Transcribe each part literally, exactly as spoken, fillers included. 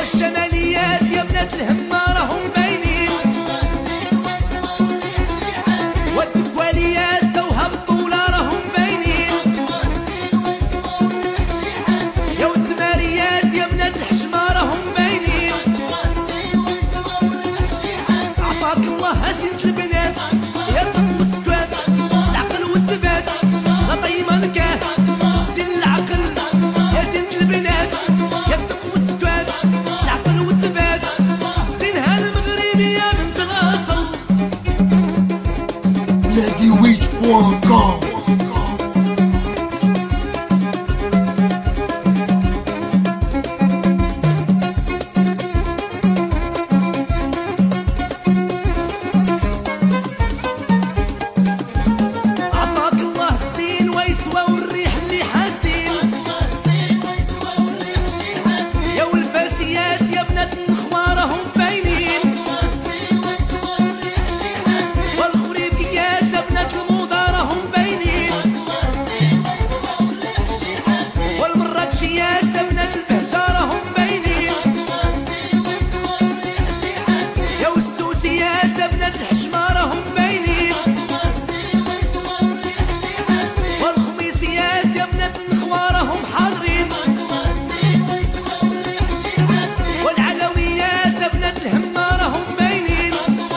والشماليات يا بنات الهمة راهم باينين، والتكواليات توها بالطولة راهم باينين، يا والتماريات يا بنات الحشمة راهم باينين. عطاك الله زينة البنات يا الطب والسكوات، العقل والثبات لا طيمة نكاه السن العقل يا زينة البنات يا الطب والسكوات، العقل والثبات السنها المغربية بنت الأصل. نادي ويج بوان كوم. يا بنات النخوة راهم باينين، والخريبكيات يا بنات الموضة راهم باينين، والمراكشيات يا بنات البهجة راهم باينين، يا والسوسيات يا بنات الحشمة راهم باينين، والخميسيات يا بنات النخوة راهم حاضرين، الهمة راهم باينين.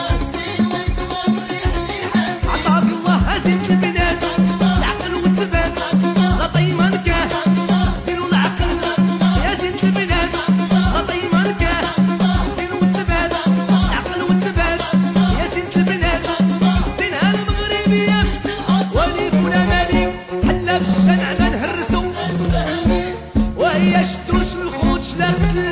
عطاك الله زينة البنات العقل والثبات لا طيمة نكاه السن والعقل يا زينة البنات لا طيمة نكاه السن والثبات العقل والثبات يا زينة البنات السنها المغربية. وليف ولا ماليف حلا بالشمع ما نهرسو، وهي شدوش والخوت شلاقت